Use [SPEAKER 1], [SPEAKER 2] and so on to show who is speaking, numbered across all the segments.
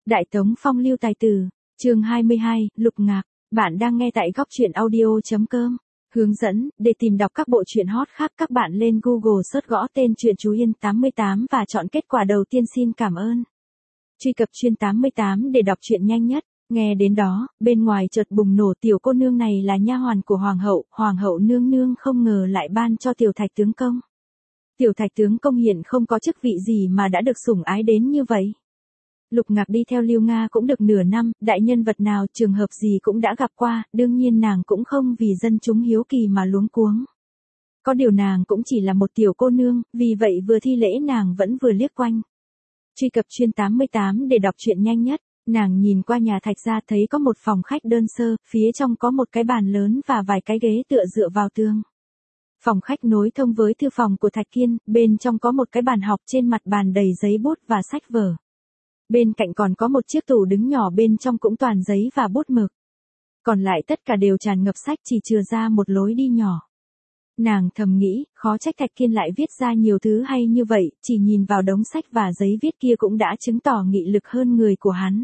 [SPEAKER 1] Đại Tống phong lưu tài tử, chương 22, Lục Ngạc, bạn đang nghe tại góc truyện audio.com. Hướng dẫn, để tìm đọc các bộ truyện hot khác các bạn lên Google search gõ tên truyện Chú Yên 88 và chọn kết quả đầu tiên. Xin cảm ơn. Truy cập truyện 88 để đọc truyện nhanh nhất. Nghe đến đó, bên ngoài chợt bùng nổ tiểu cô nương này là nha hoàn của hoàng hậu nương nương không ngờ lại ban cho tiểu thạch tướng công. Tiểu thạch tướng công hiện không có chức vị gì mà đã được sủng ái đến như vậy. Lục Ngạc đi theo Lưu Nga cũng được nửa năm, đại nhân vật nào trường hợp gì cũng đã gặp qua, đương nhiên nàng cũng không vì dân chúng hiếu kỳ mà luống cuống. Có điều nàng cũng chỉ là một tiểu cô nương, vì vậy vừa thi lễ nàng vẫn vừa liếc quanh. Truy cập truyện 88 để đọc truyện nhanh nhất, nàng nhìn qua nhà Thạch gia thấy có một phòng khách đơn sơ, phía trong có một cái bàn lớn và vài cái ghế tựa dựa vào tường. Phòng khách nối thông với thư phòng của Thạch Kiên, bên trong có một cái bàn học trên mặt bàn đầy giấy bút và sách vở. Bên cạnh còn có một chiếc tủ đứng nhỏ bên trong cũng toàn giấy và bút mực. Còn lại tất cả đều tràn ngập sách chỉ chừa ra một lối đi nhỏ. Nàng thầm nghĩ, khó trách Thạch Kiên lại viết ra nhiều thứ hay như vậy, chỉ nhìn vào đống sách và giấy viết kia cũng đã chứng tỏ nghị lực hơn người của hắn.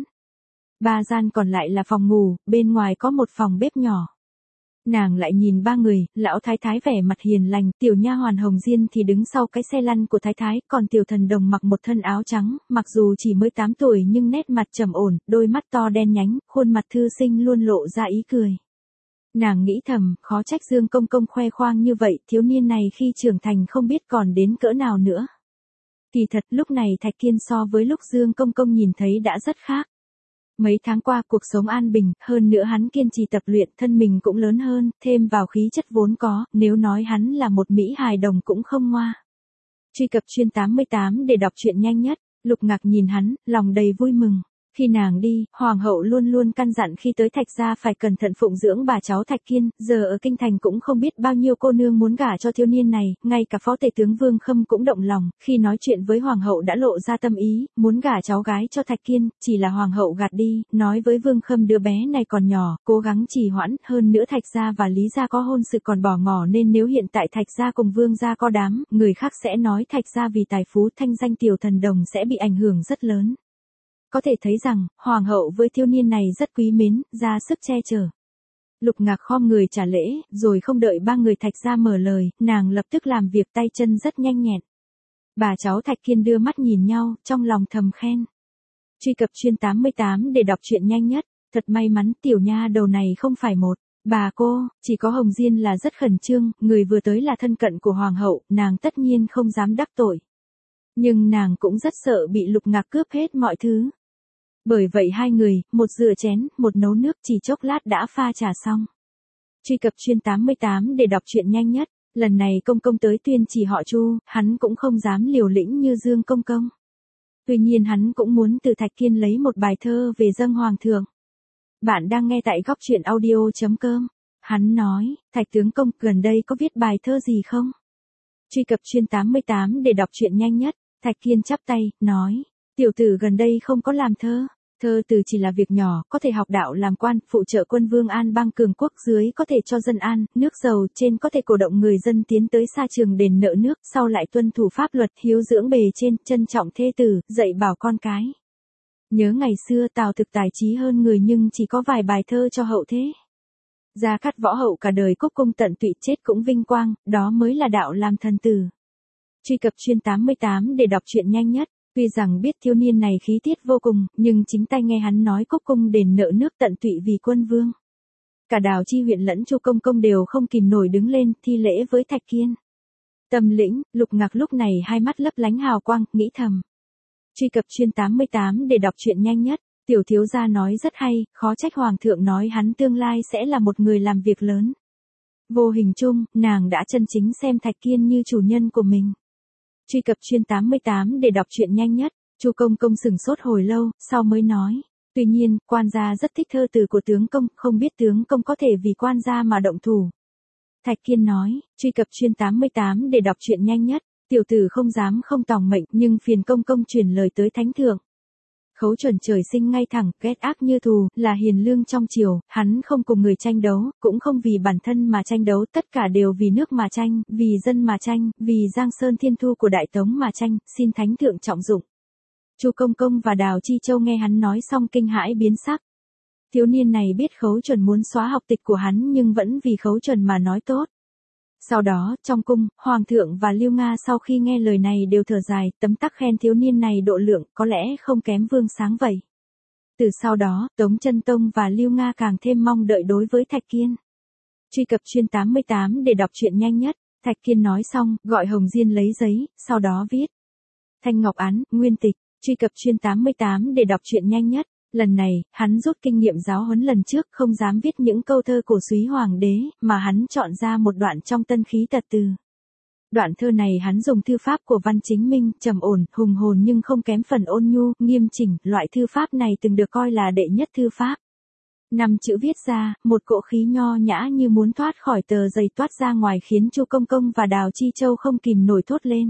[SPEAKER 1] Ba gian còn lại là phòng ngủ, bên ngoài có một phòng bếp nhỏ. Nàng lại nhìn ba người, lão thái thái vẻ mặt hiền lành, tiểu nha hoàn Hồng Diên thì đứng sau cái xe lăn của thái thái, còn tiểu thần đồng mặc một thân áo trắng, mặc dù chỉ mới 8 tuổi nhưng nét mặt trầm ổn, đôi mắt to đen nhánh, khuôn mặt thư sinh luôn lộ ra ý cười. Nàng nghĩ thầm, khó trách Dương Công Công khoe khoang như vậy, thiếu niên này khi trưởng thành không biết còn đến cỡ nào nữa. Kỳ thật lúc này Thạch Kiên so với lúc Dương Công Công nhìn thấy đã rất khác. Mấy tháng qua cuộc sống an bình, hơn nữa hắn kiên trì tập luyện, thân mình cũng lớn hơn, thêm vào khí chất vốn có, nếu nói hắn là một mỹ hài đồng cũng không ngoa. Truy cập truyện 88 để đọc truyện nhanh nhất, Lục Ngạc nhìn hắn, lòng đầy vui mừng. Khi nàng đi, hoàng hậu luôn luôn căn dặn khi tới Thạch gia phải cẩn thận phụng dưỡng bà cháu Thạch Kiên, giờ ở kinh thành cũng không biết bao nhiêu cô nương muốn gả cho thiếu niên này, ngay cả phó tể tướng Vương Khâm cũng động lòng, khi nói chuyện với hoàng hậu đã lộ ra tâm ý, muốn gả cháu gái cho Thạch Kiên, chỉ là hoàng hậu gạt đi, nói với Vương Khâm đứa bé này còn nhỏ, cố gắng trì hoãn, hơn nữa Thạch gia và Lý gia có hôn sự còn bỏ ngỏ nên nếu hiện tại Thạch gia cùng Vương gia có đám, người khác sẽ nói Thạch gia vì tài phú thanh danh tiểu thần đồng sẽ bị ảnh hưởng rất lớn. Có thể thấy rằng, hoàng hậu với thiếu niên này rất quý mến, ra sức che chở. Lục Ngạc khom người trả lễ, rồi không đợi ba người Thạch gia mở lời, nàng lập tức làm việc tay chân rất nhanh nhẹn. Bà cháu Thạch Kiên đưa mắt nhìn nhau, trong lòng thầm khen. Truy cập truyện 88 để đọc truyện nhanh nhất, thật may mắn tiểu nha đầu này không phải một bà cô, chỉ có Hồng Diên là rất khẩn trương, người vừa tới là thân cận của hoàng hậu, nàng tất nhiên không dám đắc tội. Nhưng nàng cũng rất sợ bị Lục Ngạc cướp hết mọi thứ. Bởi vậy hai người, một rửa chén, một nấu nước chỉ chốc lát đã pha trà xong. Truy cập truyện 88 để đọc truyện nhanh nhất, lần này Công Công tới tuyên chỉ họ Chu, hắn cũng không dám liều lĩnh như Dương Công Công. Tuy nhiên hắn cũng muốn từ Thạch Kiên lấy một bài thơ về dâng hoàng thượng. Bạn đang nghe tại góc truyện audio.com. Hắn nói, Thạch tướng công gần đây có viết bài thơ gì không? Truy cập truyện 88 để đọc truyện nhanh nhất, Thạch Kiên chắp tay, nói. Tiểu tử gần đây không có làm thơ, thơ từ chỉ là việc nhỏ, có thể học đạo làm quan, phụ trợ quân vương an bang cường quốc, dưới có thể cho dân an, nước giàu, trên có thể cổ động người dân tiến tới xa trường đền nợ nước, sau lại tuân thủ pháp luật, hiếu dưỡng bề trên, trân trọng thê tử, dạy bảo con cái. Nhớ ngày xưa Tào Thực tài trí hơn người nhưng chỉ có vài bài thơ cho hậu thế. Gia Cát võ hậu cả đời cúc cung tận tụy chết cũng vinh quang, đó mới là đạo làm thần tử. Truy cập truyện 88 để đọc truyện nhanh nhất. Tuy rằng biết thiếu niên này khí tiết vô cùng, nhưng chính tay nghe hắn nói cúc cung đền nợ nước tận tụy vì quân vương. Cả Đào Chi huyện lẫn Chu Công Công đều không kìm nổi đứng lên, thi lễ với Thạch Kiên. Tâm lĩnh, Lục Ngạc lúc này hai mắt lấp lánh hào quang, nghĩ thầm. Truy cập truyện 88 để đọc truyện nhanh nhất, tiểu thiếu gia nói rất hay, khó trách hoàng thượng nói hắn tương lai sẽ là một người làm việc lớn. Vô hình chung, nàng đã chân chính xem Thạch Kiên như chủ nhân của mình. Truy cập truyện 88 để đọc truyện nhanh nhất, Chu Công Công sửng sốt hồi lâu, sau mới nói. Tuy nhiên, quan gia rất thích thơ từ của tướng công, không biết tướng công có thể vì quan gia mà động thủ. Thạch Kiên nói, truy cập truyện 88 để đọc truyện nhanh nhất, tiểu tử không dám không tòng mệnh nhưng phiền công công truyền lời tới thánh thượng. Khấu Chuẩn trời sinh ngay thẳng, ghét ác như thù, là hiền lương trong triều, hắn không cùng người tranh đấu, cũng không vì bản thân mà tranh đấu, tất cả đều vì nước mà tranh, vì dân mà tranh, vì Giang Sơn Thiên Thu của Đại Tống mà tranh, xin thánh thượng trọng dụng. Chu Công Công và Đào Chi Châu nghe hắn nói xong kinh hãi biến sắc. Thiếu niên này biết Khấu Chuẩn muốn xóa học tịch của hắn nhưng vẫn vì Khấu Chuẩn mà nói tốt. Sau đó, trong cung, Hoàng thượng và Lưu Nga sau khi nghe lời này đều thở dài, tấm tắc khen thiếu niên này độ lượng, có lẽ không kém Vương Sáng vậy. Từ sau đó, Tống Chân Tông và Lưu Nga càng thêm mong đợi đối với Thạch Kiên. Truy cập chuyên 88 để đọc truyện nhanh nhất. Thạch Kiên nói xong, gọi Hồng Diên lấy giấy, sau đó viết. Thanh Ngọc Án, nguyên tịch. Truy cập chuyên 88 để đọc truyện nhanh nhất. Lần này, hắn rút kinh nghiệm giáo huấn lần trước không dám viết những câu thơ cổ súy hoàng đế, mà hắn chọn ra một đoạn trong Tân Khí Tật Từ. Đoạn thơ này hắn dùng thư pháp của Văn Chính Minh, trầm ổn, hùng hồn nhưng không kém phần ôn nhu, nghiêm chỉnh, loại thư pháp này từng được coi là đệ nhất thư pháp. 5 chữ viết ra, một cỗ khí nho nhã như muốn thoát khỏi tờ giấy toát ra ngoài khiến Chu Công Công và Đào Chi Châu không kìm nổi thốt lên.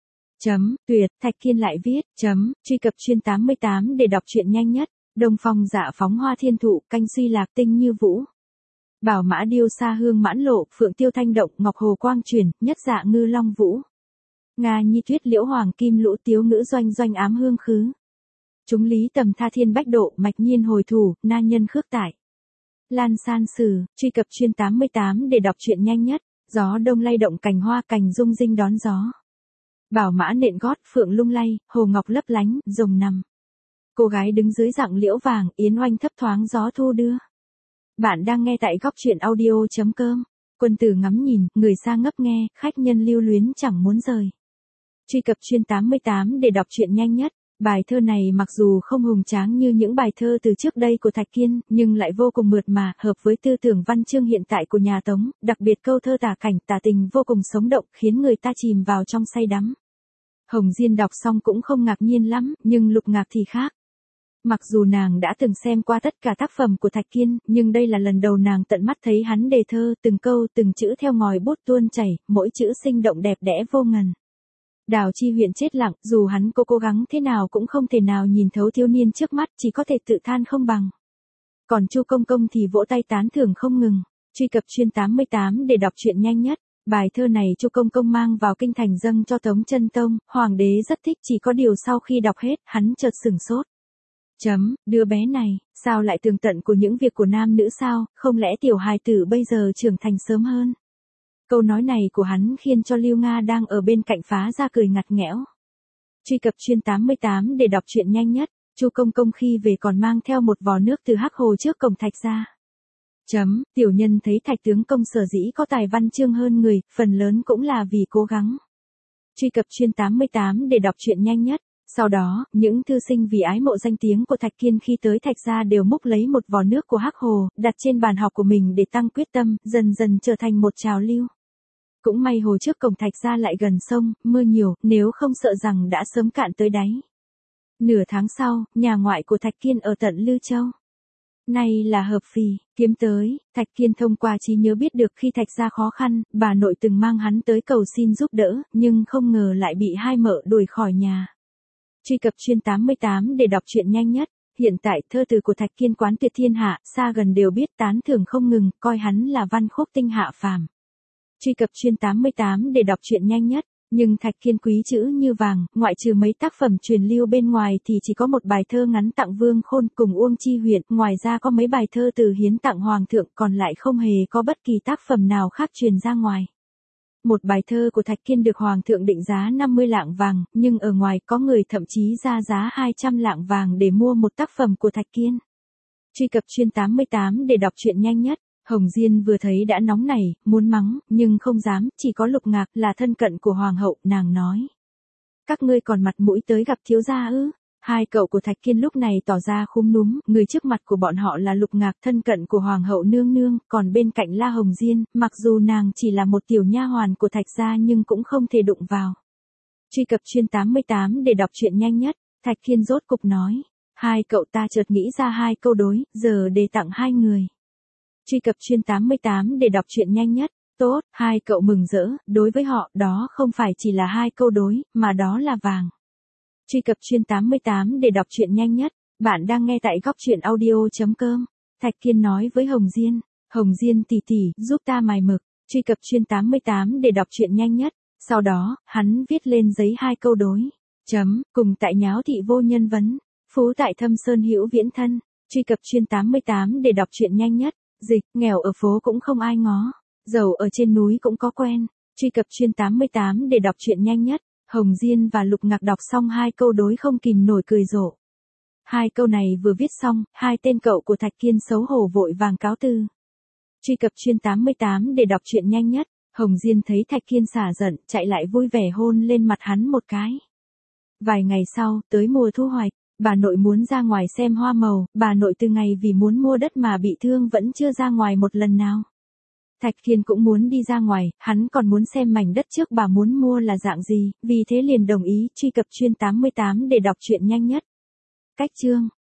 [SPEAKER 1] Tuyệt, Thạch Kiên lại viết, truy cập chuyên 88 để đọc truyện nhanh nhất. Đông phong dạ phóng hoa thiên thụ, canh suy lạc tinh như vũ. Bảo mã điêu xa hương mãn lộ, phượng tiêu thanh động, ngọc hồ quang truyền, nhất dạ ngư long vũ. Nga nhi tuyết liễu hoàng kim lũ tiếu ngữ doanh doanh ám hương khứ. Chúng lý tầm tha thiên bách độ, mạch nhiên hồi thủ, na nhân khước tại. Lan san sử, truy cập chuyên 88 để đọc truyện nhanh nhất. Gió đông lay động cành hoa, cành rung rinh đón gió. Bảo mã nện gót, phượng lung lay, hồ ngọc lấp lánh, rồng nằm. Cô gái đứng dưới rặng liễu vàng, yến oanh thấp thoáng gió thu đưa. Bạn đang nghe tại góc truyện audio.com. Quân tử ngắm nhìn, người xa ngấp nghe, khách nhân lưu luyến chẳng muốn rời. Truy cập chuyên 88 để đọc truyện nhanh nhất. Bài thơ này mặc dù không hùng tráng như những bài thơ từ trước đây của Thạch Kiên, nhưng lại vô cùng mượt mà, hợp với tư tưởng văn chương hiện tại của nhà Tống, đặc biệt câu thơ tả cảnh, tả tình vô cùng sống động, khiến người ta chìm vào trong say đắm. Hồng Diên đọc xong cũng không ngạc nhiên lắm, nhưng Lục Ngạc thì khác. Mặc dù nàng đã từng xem qua tất cả tác phẩm của Thạch Kiên, nhưng đây là lần đầu nàng tận mắt thấy hắn đề thơ, từng câu từng chữ theo ngòi bút tuôn chảy, mỗi chữ sinh động đẹp đẽ vô ngần. Đào Chi Huyền chết lặng, dù hắn cố gắng thế nào cũng không thể nào nhìn thấu thiếu niên trước mắt, chỉ có thể tự than không bằng. Còn Chu Công Công thì vỗ tay tán thưởng không ngừng. Truy cập chuyên 88 để đọc truyện nhanh nhất. Bài thơ này Chu Công Công mang vào kinh thành dâng cho Tống Chân Tông, hoàng đế rất thích, chỉ có điều sau khi đọc hết, hắn chợt sửng sốt. Đứa bé này, sao lại tường tận của những việc của nam nữ sao, không lẽ tiểu hài tử bây giờ trưởng thành sớm hơn? Câu nói này của hắn khiến cho Lưu Nga đang ở bên cạnh phá ra cười ngặt nghẽo. Truy cập chuyên 88 để đọc truyện nhanh nhất. Chu Công Công khi về còn mang theo một vò nước từ Hắc Hồ trước cổng Thạch gia. Tiểu nhân thấy Thạch tướng công sở dĩ có tài văn chương hơn người, phần lớn cũng là vì cố gắng. Truy cập chuyên 88 để đọc truyện nhanh nhất. Sau đó, những thư sinh vì ái mộ danh tiếng của Thạch Kiên khi tới Thạch gia đều múc lấy một vò nước của Hắc Hồ, đặt trên bàn học của mình để tăng quyết tâm, dần dần trở thành một trào lưu. Cũng may hồ trước cổng Thạch gia lại gần sông, mưa nhiều, nếu không sợ rằng đã sớm cạn tới đáy. Nửa tháng sau, nhà ngoại của Thạch Kiên ở tận Lư Châu. Nay là hợp phì, kiếm tới, Thạch Kiên thông qua trí nhớ biết được khi Thạch gia khó khăn, bà nội từng mang hắn tới cầu xin giúp đỡ, nhưng không ngờ lại bị hai mợ đuổi khỏi nhà. Truy cập chuyên 88 để đọc truyện nhanh nhất. Hiện tại thơ từ của Thạch Kiên quán tuyệt thiên hạ, xa gần đều biết tán thưởng không ngừng, coi hắn là văn khúc tinh hạ phàm. Truy cập chuyên 88 để đọc truyện nhanh nhất. Nhưng Thạch Kiên quý chữ như vàng, ngoại trừ mấy tác phẩm truyền lưu bên ngoài thì chỉ có một bài thơ ngắn tặng Vương Khôn cùng Uông Chi Huyện, ngoài ra có mấy bài thơ từ hiến tặng Hoàng thượng, còn lại không hề có bất kỳ tác phẩm nào khác truyền ra ngoài. Một bài thơ của Thạch Kiên được Hoàng thượng định giá 50 lạng vàng, nhưng ở ngoài có người thậm chí ra giá 200 lạng vàng để mua một tác phẩm của Thạch Kiên. Truy cập chuyên 88 để đọc truyện nhanh nhất. Hồng Diên vừa thấy đã nóng nảy, muốn mắng, nhưng không dám, chỉ có Lục Ngạc là thân cận của Hoàng hậu, nàng nói. Các ngươi còn mặt mũi tới gặp thiếu gia ư? Hai cậu của Thạch Kiên lúc này tỏ ra khúm núm, người trước mặt của bọn họ là Lục Ngạc thân cận của Hoàng hậu nương nương, còn bên cạnh là Hồng Diên, mặc dù nàng chỉ là một tiểu nha hoàn của Thạch gia nhưng cũng không thể đụng vào. Truy cập chuyên 88 để đọc truyện nhanh nhất. Thạch Kiên rốt cục nói. Hai cậu ta chợt nghĩ ra hai câu đối, giờ để tặng hai người. Truy cập chuyên 88 để đọc truyện nhanh nhất. Tốt, hai cậu mừng rỡ, đối với họ, đó không phải chỉ là hai câu đối, mà đó là vàng. Truy cập chuyên 88 để đọc truyện nhanh nhất. Bạn đang nghe tại góc truyện audio.com. Thạch Kiên nói với Hồng Diên. Hồng Diên tỷ tỷ, giúp ta mài mực. Truy cập chuyên 88 để đọc truyện nhanh nhất. Sau đó, hắn viết lên giấy hai câu đối. Cùng tại nháo thị vô nhân vấn. Phú tại thâm sơn hữu viễn thân. Truy cập chuyên 88 để đọc truyện nhanh nhất. Dịch, nghèo ở phố cũng không ai ngó. Giàu ở trên núi cũng có quen. Truy cập chuyên 88 để đọc truyện nhanh nhất. Hồng Diên và Lục Ngạc đọc xong 2 câu đối không kìm nổi cười rộ. 2 câu này vừa viết xong, 2 tên cậu của Thạch Kiên xấu hổ vội vàng cáo từ. Truy cập chuyên 88 để đọc truyện nhanh nhất. Hồng Diên thấy Thạch Kiên xả giận, chạy lại vui vẻ hôn lên mặt hắn một cái. Vài ngày sau, tới mùa thu hoạch, bà nội muốn ra ngoài xem hoa màu, bà nội từ ngày vì muốn mua đất mà bị thương vẫn chưa ra ngoài một lần nào. Thạch Kiên cũng muốn đi ra ngoài, hắn còn muốn xem mảnh đất trước bà muốn mua là dạng gì, vì thế liền đồng ý truy cập chuyên 88 để đọc truyện nhanh nhất. Cách chương